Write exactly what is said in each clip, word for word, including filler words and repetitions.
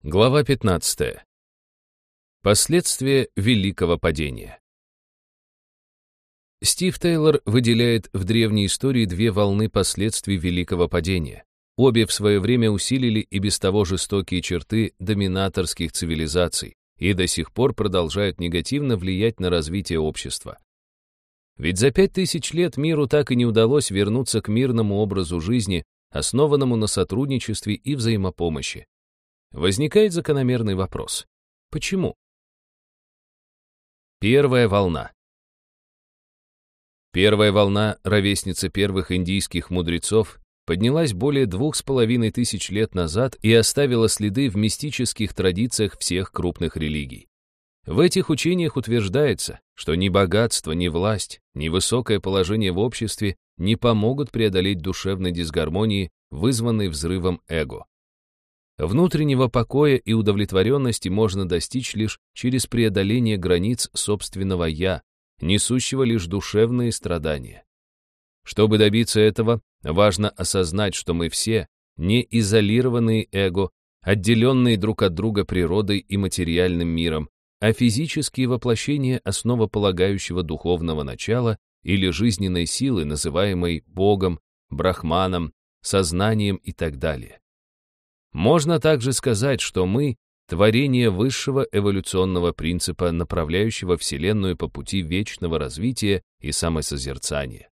Глава пятнадцатая. Последствия Великого падения. Стив Тейлор выделяет в древней истории две волны последствий Великого падения. Обе в свое время усилили и без того жестокие черты доминаторских цивилизаций и до сих пор продолжают негативно влиять на развитие общества. Ведь за пять тысяч лет миру так и не удалось вернуться к мирному образу жизни, основанному на сотрудничестве и взаимопомощи. Возникает закономерный вопрос. Почему? Первая волна. Первая волна, ровесница первых индийских мудрецов, поднялась более двух с половиной тысяч лет назад и оставила следы в мистических традициях всех крупных религий. В этих учениях утверждается, что ни богатство, ни власть, ни высокое положение в обществе не помогут преодолеть душевной дисгармонии, вызванной взрывом эго. Внутреннего покоя и удовлетворенности можно достичь лишь через преодоление границ собственного «я», несущего лишь душевные страдания. Чтобы добиться этого, важно осознать, что мы все не изолированные эго, отделенные друг от друга природой и материальным миром, а физические воплощения основополагающего духовного начала или жизненной силы, называемой Богом, Брахманом, сознанием и так далее. Можно также сказать, что мы — творение высшего эволюционного принципа, направляющего Вселенную по пути вечного развития и самосозерцания.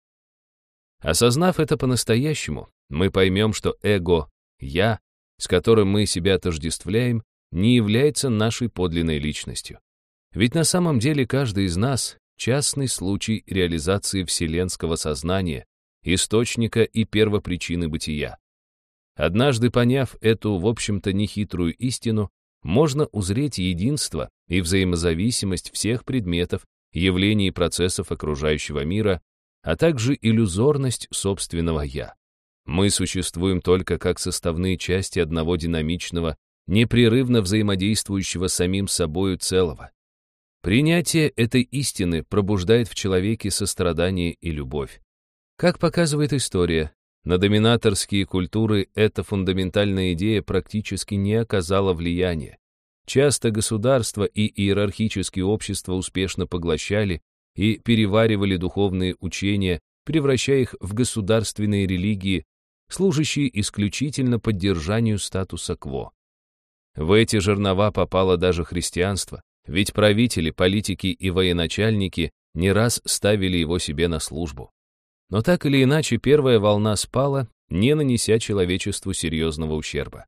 Осознав это по-настоящему, мы поймем, что эго, «я», с которым мы себя отождествляем, не является нашей подлинной личностью. Ведь на самом деле каждый из нас — частный случай реализации вселенского сознания, источника и первопричины бытия. Однажды поняв эту, в общем-то, нехитрую истину, можно узреть единство и взаимозависимость всех предметов, явлений и процессов окружающего мира, а также иллюзорность собственного «я». Мы существуем только как составные части одного динамичного, непрерывно взаимодействующего самим собою целого. Принятие этой истины пробуждает в человеке сострадание и любовь. Как показывает история, на доминаторские культуры эта фундаментальная идея практически не оказала влияния. Часто государства и иерархические общества успешно поглощали и переваривали духовные учения, превращая их в государственные религии, служащие исключительно поддержанию статуса кво. В эти жернова попало даже христианство, ведь правители, политики и военачальники не раз ставили его себе на службу. Но так или иначе первая волна спала, не нанеся человечеству серьезного ущерба.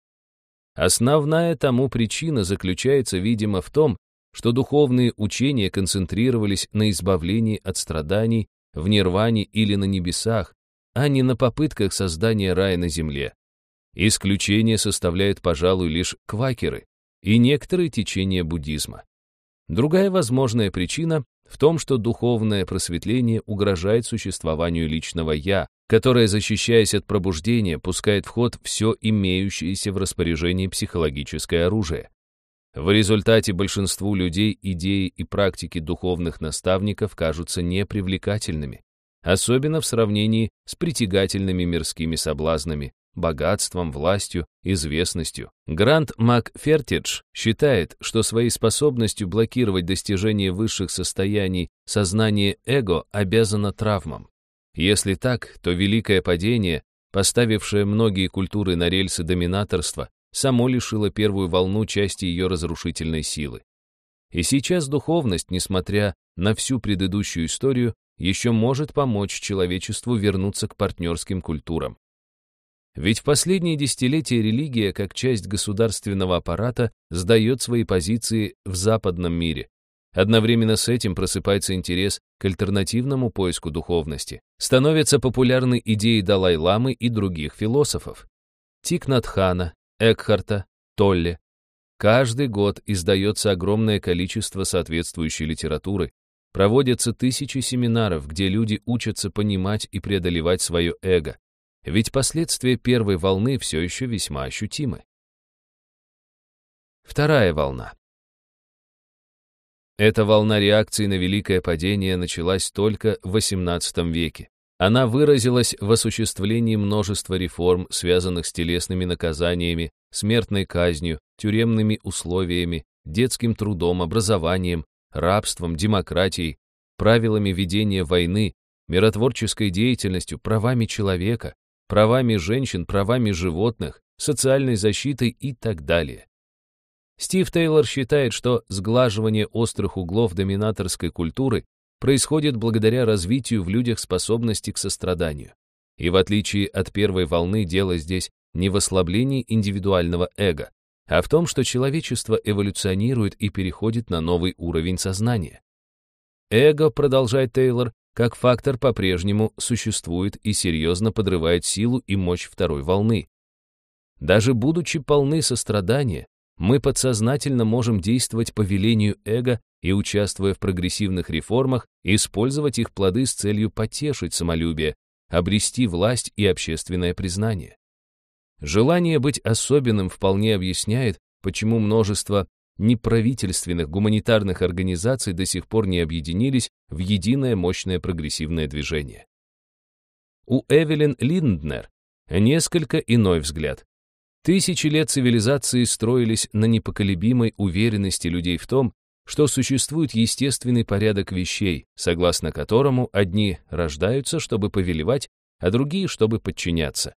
Основная тому причина заключается, видимо, в том, что духовные учения концентрировались на избавлении от страданий, в нирване или на небесах, а не на попытках создания рая на земле. Исключение составляют, пожалуй, лишь квакеры и некоторые течения буддизма. Другая возможная причина в том, что духовное просветление угрожает существованию личного «я», которое, защищаясь от пробуждения, пускает в ход все имеющееся в распоряжении психологическое оружие. В результате большинству людей идеи и практики духовных наставников кажутся непривлекательными, особенно в сравнении с притягательными мирскими соблазнами, богатством, властью, известностью. Грант МакФертидж считает, что своей способностью блокировать достижение высших состояний сознание эго обязано травмам. Если так, то Великое падение, поставившее многие культуры на рельсы доминаторства, само лишило первую волну части ее разрушительной силы. И сейчас духовность, несмотря на всю предыдущую историю, еще может помочь человечеству вернуться к партнерским культурам. Ведь в последние десятилетия религия, как часть государственного аппарата, сдает свои позиции в западном мире. Одновременно с этим просыпается интерес к альтернативному поиску духовности. Становятся популярны идеи Далай-ламы и других философов. Тик Нат Хана, Экхарта, Толле. Каждый год издается огромное количество соответствующей литературы, проводятся тысячи семинаров, где люди учатся понимать и преодолевать свое эго. Ведь последствия первой волны все еще весьма ощутимы. Вторая волна. Эта волна реакции на Великое падение началась только в восемнадцатом веке. Она выразилась в осуществлении множества реформ, связанных с телесными наказаниями, смертной казнью, тюремными условиями, детским трудом, образованием, рабством, демократией, правилами ведения войны, миротворческой деятельностью, правами человека, правами женщин, правами животных, социальной защитой и так далее. Стив Тейлор считает, что сглаживание острых углов доминаторской культуры происходит благодаря развитию в людях способности к состраданию. И в отличие от первой волны, дело здесь не в ослаблении индивидуального эго, а в том, что человечество эволюционирует и переходит на новый уровень сознания. Эго, продолжает Тейлор, как фактор по-прежнему существует и серьезно подрывает силу и мощь второй волны. Даже будучи полны сострадания, мы подсознательно можем действовать по велению эго и, участвуя в прогрессивных реформах, использовать их плоды с целью потешить самолюбие, обрести власть и общественное признание. Желание быть особенным вполне объясняет, почему множество неправительственных гуманитарных организаций до сих пор не объединились в единое мощное прогрессивное движение. У Эвелин Линднер несколько иной взгляд. Тысячи лет цивилизации строились на непоколебимой уверенности людей в том, что существует естественный порядок вещей, согласно которому одни рождаются, чтобы повелевать, а другие, чтобы подчиняться.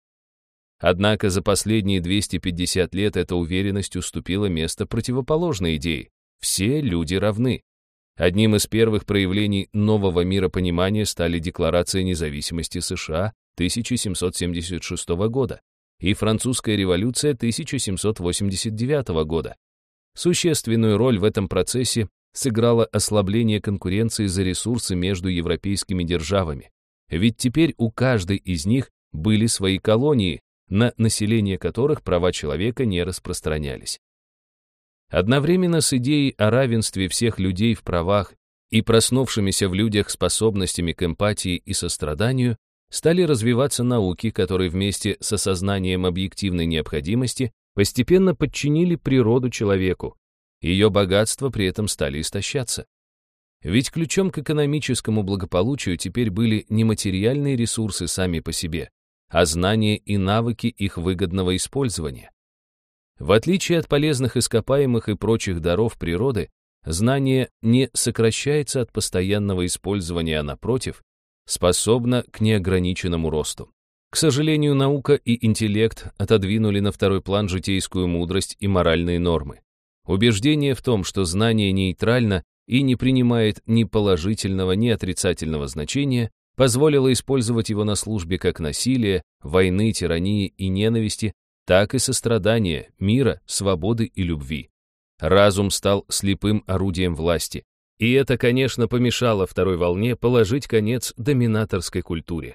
Однако за последние двести пятьдесят лет эта уверенность уступила место противоположной идее. Все люди равны. Одним из первых проявлений нового миропонимания стали Декларация независимости США тысяча семьсот семьдесят шестого года и Французская революция тысяча семьсот восемьдесят девятого года. Существенную роль в этом процессе сыграло ослабление конкуренции за ресурсы между европейскими державами, ведь теперь у каждой из них были свои колонии, на население которых права человека не распространялись. Одновременно с идеей о равенстве всех людей в правах и проснувшимися в людях способностями к эмпатии и состраданию стали развиваться науки, которые вместе с осознанием объективной необходимости постепенно подчинили природу человеку. Ее богатства при этом стали истощаться. Ведь ключом к экономическому благополучию теперь были не материальные ресурсы сами по себе, а знания и навыки их выгодного использования. В отличие от полезных ископаемых и прочих даров природы, знание не сокращается от постоянного использования, а напротив, способно к неограниченному росту. К сожалению, наука и интеллект отодвинули на второй план житейскую мудрость и моральные нормы. Убеждение в том, что знание нейтрально и не принимает ни положительного, ни отрицательного значения, позволило использовать его на службе как насилия, войны, тирании и ненависти, так и сострадания, мира, свободы и любви. Разум стал слепым орудием власти. И это, конечно, помешало второй волне положить конец доминаторской культуре.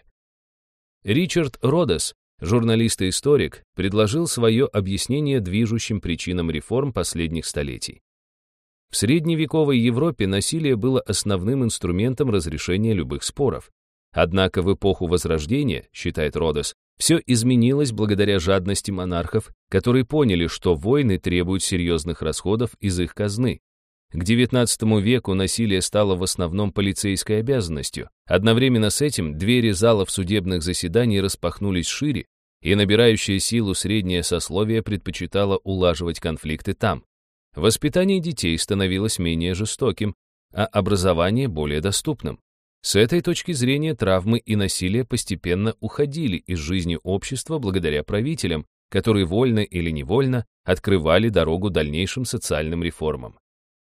Ричард Родес, журналист и историк, предложил свое объяснение движущим причинам реформ последних столетий. В средневековой Европе насилие было основным инструментом разрешения любых споров. Однако в эпоху Возрождения, считает Родес, все изменилось благодаря жадности монархов, которые поняли, что войны требуют серьезных расходов из их казны. К девятнадцатому веку насилие стало в основном полицейской обязанностью. Одновременно с этим двери залов судебных заседаний распахнулись шире, и набирающее силу среднее сословие предпочитало улаживать конфликты там. Воспитание детей становилось менее жестоким, а образование более доступным. С этой точки зрения травмы и насилие постепенно уходили из жизни общества благодаря правителям, которые вольно или невольно открывали дорогу дальнейшим социальным реформам.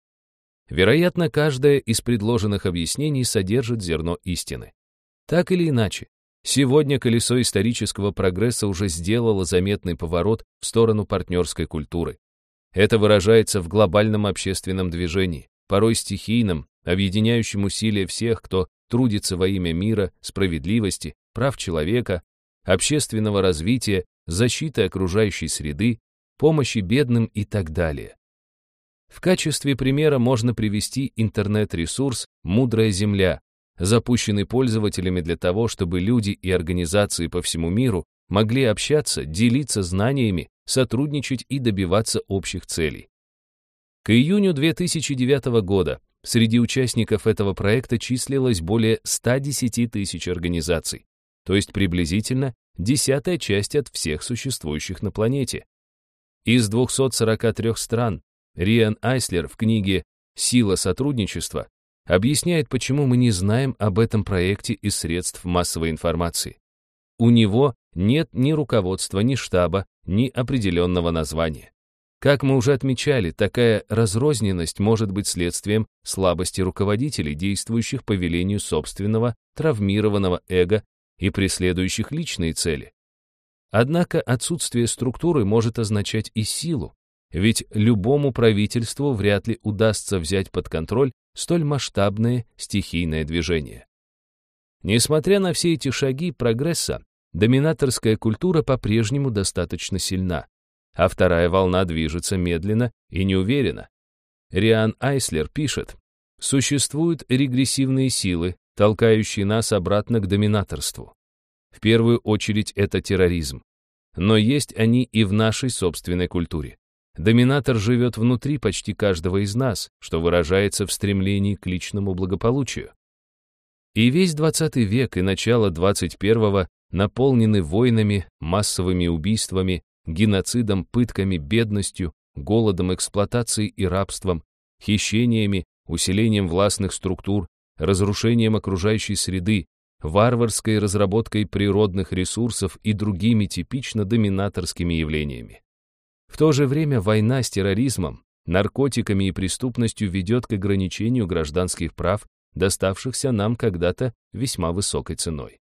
Вероятно, каждое из предложенных объяснений содержит зерно истины. Так или иначе, сегодня колесо исторического прогресса уже сделало заметный поворот в сторону партнерской культуры. Это выражается в глобальном общественном движении, порой стихийном, объединяющем усилия всех, кто трудится во имя мира, справедливости, прав человека, общественного развития, защиты окружающей среды, помощи бедным и так далее. В качестве примера можно привести интернет-ресурс «Мудрая Земля», запущенный пользователями для того, чтобы люди и организации по всему миру могли общаться, делиться знаниями, сотрудничать и добиваться общих целей. К июню две тысячи девятого года среди участников этого проекта числилось более ста десяти тысяч организаций, то есть приблизительно десятая часть от всех существующих на планете. Из двухсот сорока трёх стран Риан Айслер в книге «Сила сотрудничества» объясняет, почему мы не знаем об этом проекте из средств массовой информации. У него нет ни руководства, ни штаба, ни определенного названия. Как мы уже отмечали, такая разрозненность может быть следствием слабости руководителей, действующих по велению собственного травмированного эго и преследующих личные цели. Однако отсутствие структуры может означать и силу, ведь любому правительству вряд ли удастся взять под контроль столь масштабное стихийное движение. Несмотря на все эти шаги прогресса, доминаторская культура по-прежнему достаточно сильна, а вторая волна движется медленно и неуверенно. Риан Айслер пишет: «Существуют регрессивные силы, толкающие нас обратно к доминаторству. В первую очередь это терроризм. Но есть они и в нашей собственной культуре. Доминатор живет внутри почти каждого из нас, что выражается в стремлении к личному благополучию. И весь двадцатый век и начало двадцать первого наполнены войнами, массовыми убийствами, геноцидом, пытками, бедностью, голодом, эксплуатацией и рабством, хищениями, усилением властных структур, разрушением окружающей среды, варварской разработкой природных ресурсов и другими типично доминаторскими явлениями. В то же время война с терроризмом, наркотиками и преступностью ведет к ограничению гражданских прав, доставшихся нам когда-то весьма высокой ценой.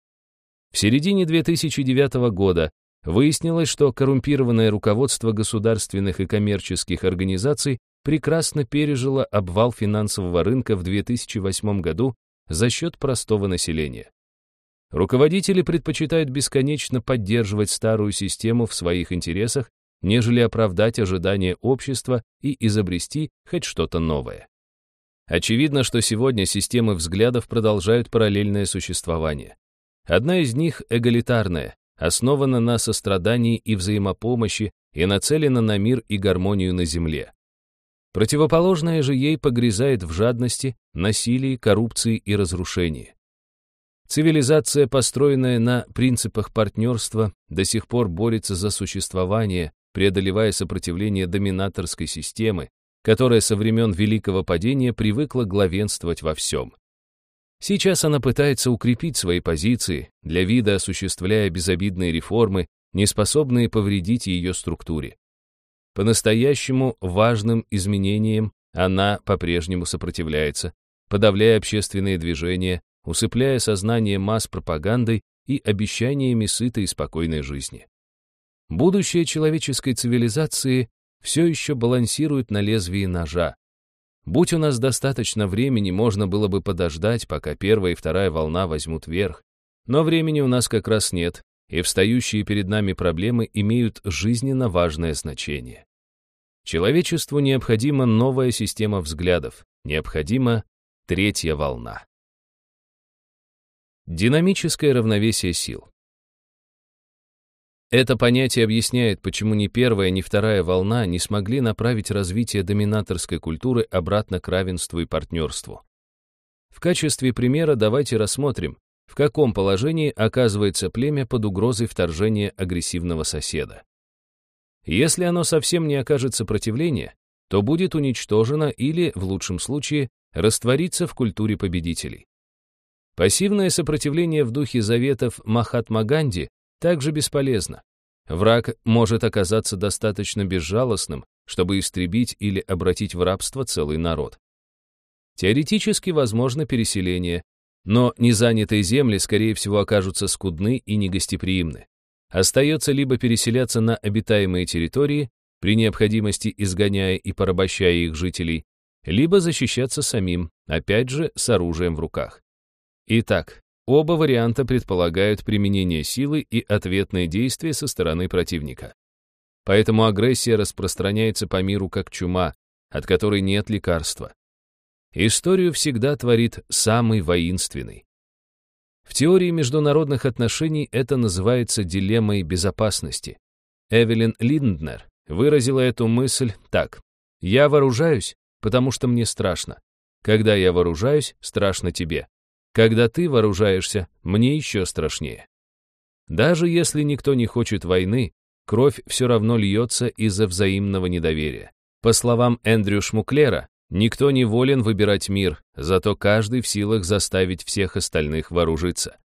В середине две тысячи девятого года выяснилось, что коррумпированное руководство государственных и коммерческих организаций прекрасно пережило обвал финансового рынка в две тысячи восьмом году за счет простого населения. Руководители предпочитают бесконечно поддерживать старую систему в своих интересах, нежели оправдать ожидания общества и изобрести хоть что-то новое. Очевидно, что сегодня системы взглядов продолжают параллельное существование. Одна из них, эгалитарная, основана на сострадании и взаимопомощи и нацелена на мир и гармонию на Земле. Противоположная же ей погрязает в жадности, насилии, коррупции и разрушении. Цивилизация, построенная на принципах партнерства, до сих пор борется за существование, преодолевая сопротивление доминаторской системы, которая со времен Великого падения привыкла главенствовать во всем. Сейчас она пытается укрепить свои позиции, для вида осуществляя безобидные реформы, не способные повредить ее структуре. По-настоящему важным изменениям она по-прежнему сопротивляется, подавляя общественные движения, усыпляя сознание масс пропагандой и обещаниями сытой и спокойной жизни. Будущее человеческой цивилизации все еще балансирует на лезвии ножа. Будь у нас достаточно времени, можно было бы подождать, пока первая и вторая волна возьмут верх. Но времени у нас как раз нет, и встающие перед нами проблемы имеют жизненно важное значение. Человечеству необходима новая система взглядов, необходима третья волна. Динамическое равновесие сил. Это понятие объясняет, почему ни первая, ни вторая волна не смогли направить развитие доминаторской культуры обратно к равенству и партнерству. В качестве примера давайте рассмотрим, в каком положении оказывается племя под угрозой вторжения агрессивного соседа. Если оно совсем не окажет сопротивления, то будет уничтожено или, в лучшем случае, растворится в культуре победителей. Пассивное сопротивление в духе заветов Махатма Ганди также бесполезно. Враг может оказаться достаточно безжалостным, чтобы истребить или обратить в рабство целый народ. Теоретически возможно переселение, но незанятые земли, скорее всего, окажутся скудны и негостеприимны. Остается либо переселяться на обитаемые территории, при необходимости изгоняя и порабощая их жителей, либо защищаться самим, опять же, с оружием в руках. Итак, оба варианта предполагают применение силы и ответные действия со стороны противника. Поэтому агрессия распространяется по миру как чума, от которой нет лекарства. Историю всегда творит самый воинственный. В теории международных отношений это называется дилеммой безопасности. Эвелин Линднер выразила эту мысль так: «Я вооружаюсь, потому что мне страшно. Когда я вооружаюсь, страшно тебе. Когда ты вооружаешься, мне еще страшнее». Даже если никто не хочет войны, кровь все равно льется из-за взаимного недоверия. По словам Эндрю Шмуклера, никто не волен выбирать мир, зато каждый в силах заставить всех остальных вооружиться.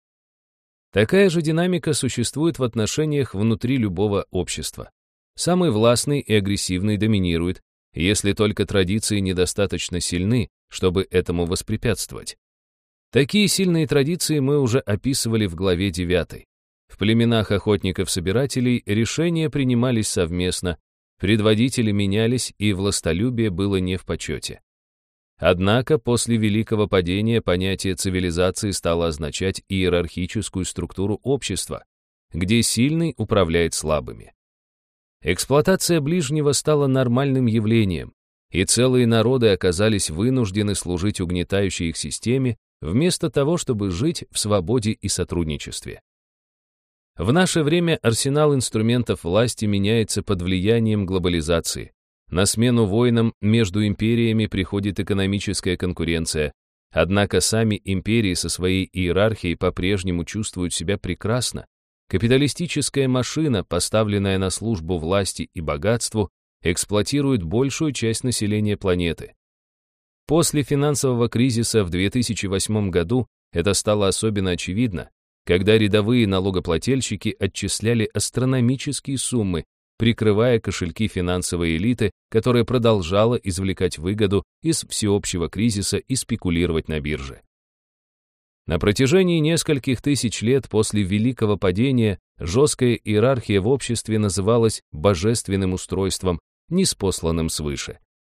Такая же динамика существует в отношениях внутри любого общества. Самый властный и агрессивный доминирует, если только традиции недостаточно сильны, чтобы этому воспрепятствовать. Такие сильные традиции мы уже описывали в главе девятой. В племенах охотников-собирателей решения принимались совместно, предводители менялись, и властолюбие было не в почете. Однако после Великого падения понятие цивилизации стало означать иерархическую структуру общества, где сильный управляет слабыми. Эксплуатация ближнего стала нормальным явлением, и целые народы оказались вынуждены служить угнетающей их системе, вместо того, чтобы жить в свободе и сотрудничестве. В наше время арсенал инструментов власти меняется под влиянием глобализации. На смену войнам между империями приходит экономическая конкуренция, однако сами империи со своей иерархией по-прежнему чувствуют себя прекрасно. Капиталистическая машина, поставленная на службу власти и богатству, эксплуатирует большую часть населения планеты. После финансового кризиса в две тысячи восьмом году это стало особенно очевидно, когда рядовые налогоплательщики отчисляли астрономические суммы, прикрывая кошельки финансовой элиты, которая продолжала извлекать выгоду из всеобщего кризиса и спекулировать на бирже. На протяжении нескольких тысяч лет после Великого падения жесткая иерархия в обществе называлась божественным устройством, ниспосланным свыше.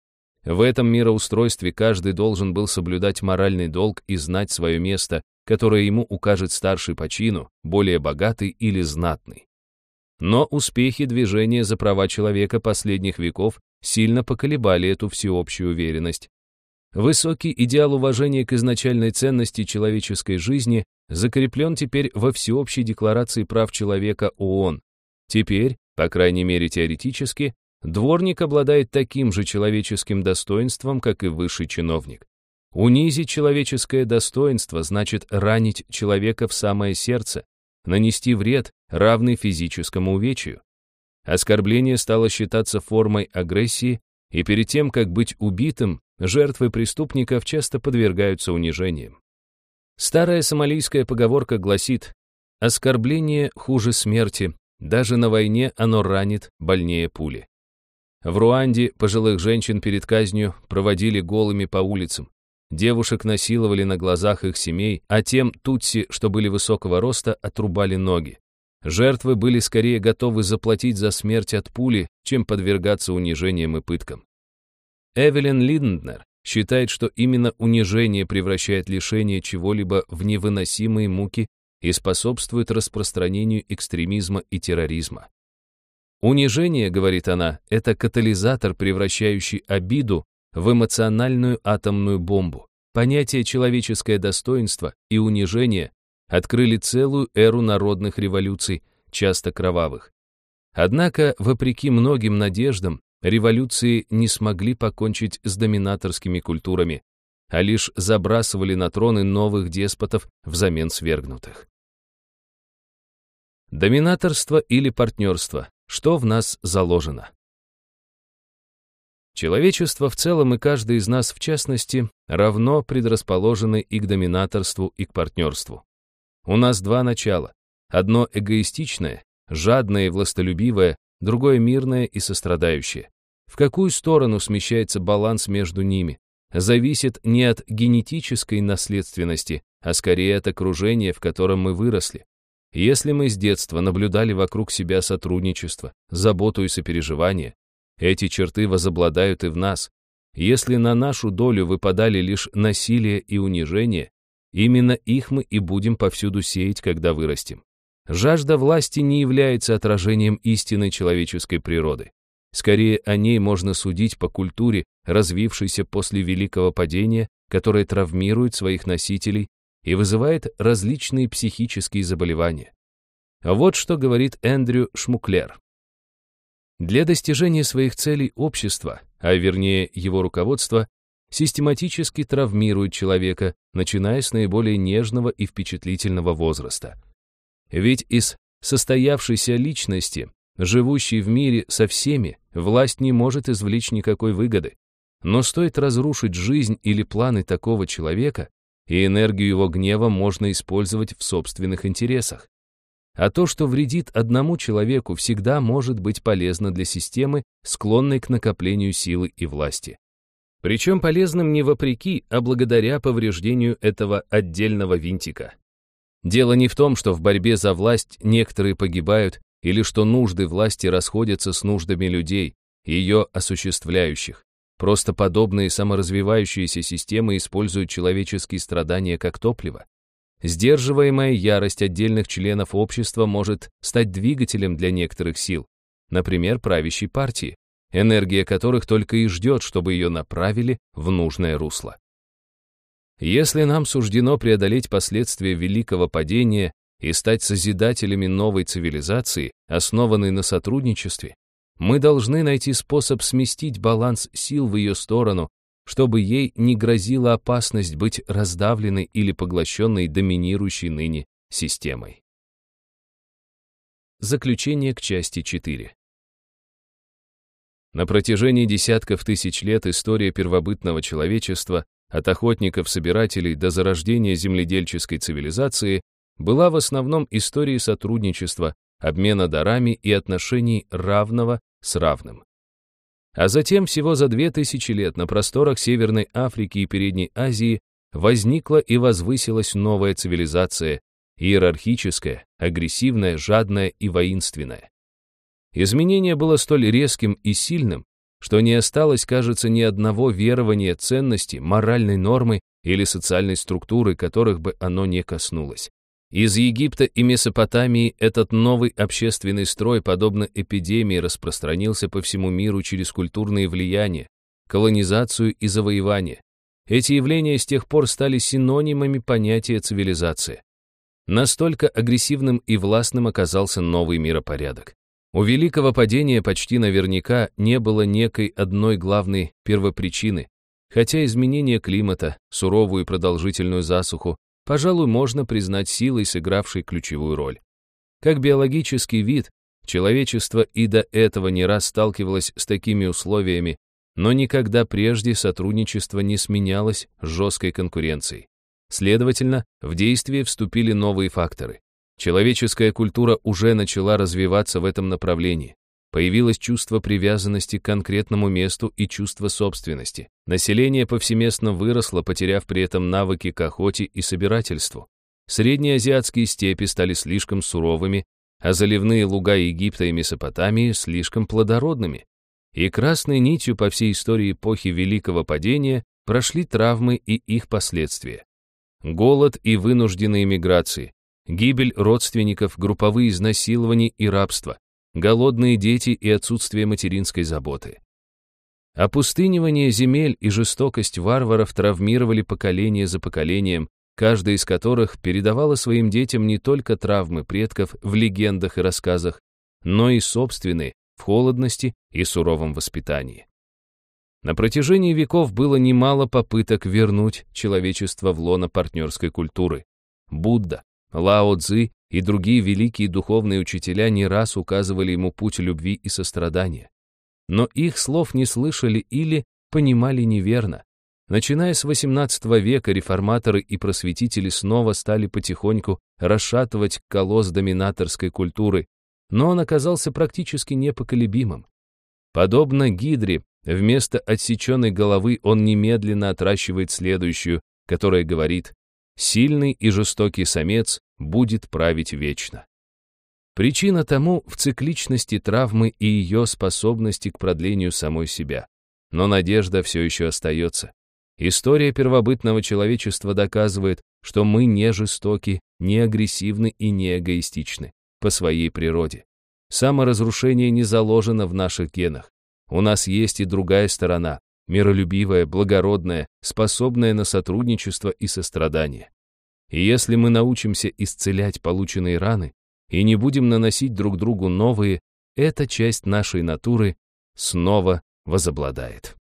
В этом мироустройстве каждый должен был соблюдать моральный долг и знать свое место, которое ему укажет старший по чину, более богатый или знатный. Но успехи движения за права человека последних веков сильно поколебали эту всеобщую уверенность. Высокий идеал уважения к изначальной ценности человеческой жизни закреплен теперь во Всеобщей декларации прав человека ООН. Теперь, по крайней мере теоретически, дворник обладает таким же человеческим достоинством, как и высший чиновник. Унизить человеческое достоинство значит ранить человека в самое сердце, нанести вред, равный физическому увечью. Оскорбление стало считаться формой агрессии, и перед тем, как быть убитым, жертвы преступников часто подвергаются унижениям. Старая сомалийская поговорка гласит: «Оскорбление хуже смерти, даже на войне оно ранит больнее пули». В Руанде пожилых женщин перед казнью проводили голыми по улицам. Девушек насиловали на глазах их семей, а тем тутси, что были высокого роста, отрубали ноги. Жертвы были скорее готовы заплатить за смерть от пули, чем подвергаться унижениям и пыткам. Эвелин Линднер считает, что именно унижение превращает лишение чего-либо в невыносимые муки и способствует распространению экстремизма и терроризма. Унижение, говорит она, это катализатор, превращающий обиду в эмоциональную атомную бомбу. Понятие «человеческое достоинство» и унижение открыли целую эру народных революций, часто кровавых. Однако, вопреки многим надеждам, революции не смогли покончить с доминаторскими культурами, а лишь забрасывали на троны новых деспотов взамен свергнутых. Доминаторство или партнерство. Что в нас заложено? Человечество в целом и каждый из нас в частности равно предрасположены и к доминаторству, и к партнерству. У нас два начала. Одно эгоистичное, жадное и властолюбивое, другое мирное и сострадающее. В какую сторону смещается баланс между ними, зависит не от генетической наследственности, а скорее от окружения, в котором мы выросли. Если мы с детства наблюдали вокруг себя сотрудничество, заботу и сопереживание, эти черты возобладают и в нас. Если на нашу долю выпадали лишь насилие и унижение, именно их мы и будем повсюду сеять, когда вырастем. Жажда власти не является отражением истинной человеческой природы. Скорее, о ней можно судить по культуре, развившейся после Великого падения, которая травмирует своих носителей и вызывает различные психические заболевания. Вот что говорит Эндрю Шмуклер. Для достижения своих целей общество, а вернее его руководство, систематически травмирует человека, начиная с наиболее нежного и впечатлительного возраста. Ведь из состоявшейся личности живущий в мире со всеми, власть не может извлечь никакой выгоды. Но стоит разрушить жизнь или планы такого человека, и энергию его гнева можно использовать в собственных интересах. А то, что вредит одному человеку, всегда может быть полезно для системы, склонной к накоплению силы и власти. Причем полезным не вопреки, а благодаря повреждению этого отдельного винтика. Дело не в том, что в борьбе за власть некоторые погибают, или что нужды власти расходятся с нуждами людей, ее осуществляющих. Просто подобные саморазвивающиеся системы используют человеческие страдания как топливо. Сдерживаемая ярость отдельных членов общества может стать двигателем для некоторых сил, например, правящей партии, энергия которых только и ждет, чтобы ее направили в нужное русло. Если нам суждено преодолеть последствия великого падения и стать созидателями новой цивилизации, основанной на сотрудничестве, мы должны найти способ сместить баланс сил в ее сторону, чтобы ей не грозила опасность быть раздавленной или поглощенной доминирующей ныне системой. Заключение к части четыре. На протяжении десятков тысяч лет история первобытного человечества, от охотников-собирателей до зарождения земледельческой цивилизации, была в основном историей сотрудничества, обмена дарами и отношений равного с равным. А затем всего за две тысячи лет на просторах Северной Африки и Передней Азии возникла и возвысилась новая цивилизация, иерархическая, агрессивная, жадная и воинственная. Изменение было столь резким и сильным, что не осталось, кажется, ни одного верования, ценности, моральной нормы или социальной структуры, которых бы оно не коснулось. Из Египта и Месопотамии этот новый общественный строй, подобно эпидемии, распространился по всему миру через культурные влияния, колонизацию и завоевание. Эти явления с тех пор стали синонимами понятия цивилизация. Настолько агрессивным и властным оказался новый миропорядок. У великого падения почти наверняка не было некой одной главной первопричины, хотя изменение климата, суровую и продолжительную засуху, пожалуй, можно признать силой, сыгравшей ключевую роль. Как биологический вид, человечество и до этого не раз сталкивалось с такими условиями, но никогда прежде сотрудничество не сменялось жесткой конкуренцией. Следовательно, в действие вступили новые факторы. Человеческая культура уже начала развиваться в этом направлении. Появилось чувство привязанности к конкретному месту и чувство собственности. Население повсеместно выросло, потеряв при этом навыки к охоте и собирательству. Среднеазиатские степи стали слишком суровыми, а заливные луга Египта и Месопотамии слишком плодородными. И красной нитью по всей истории эпохи Великого падения прошли травмы и их последствия. Голод и вынужденные миграции, гибель родственников, групповые изнасилования и рабство, голодные дети и отсутствие материнской заботы. Опустынивание земель и жестокость варваров травмировали поколение за поколением, каждое из которых передавало своим детям не только травмы предков в легендах и рассказах, но и собственные в холодности и суровом воспитании. На протяжении веков было немало попыток вернуть человечество в лоно партнерской культуры. Будда, Лао Цзы и другие великие духовные учителя не раз указывали ему путь любви и сострадания. Но их слов не слышали или понимали неверно. Начиная с восемнадцатого века реформаторы и просветители снова стали потихоньку расшатывать колосс доминаторской культуры, но он оказался практически непоколебимым. Подобно гидре, вместо отсеченной головы он немедленно отращивает следующую, которая говорит: «Сильный и жестокий самец будет править вечно». Причина тому в цикличности травмы и ее способности к продлению самой себя. Но надежда все еще остается. История первобытного человечества доказывает, что мы не жестоки, не агрессивны и не эгоистичны по своей природе. Саморазрушение не заложено в наших генах. У нас есть и другая сторона, миролюбивая, благородная, способная на сотрудничество и сострадание. И если мы научимся исцелять полученные раны и не будем наносить друг другу новые, эта часть нашей натуры снова возобладает.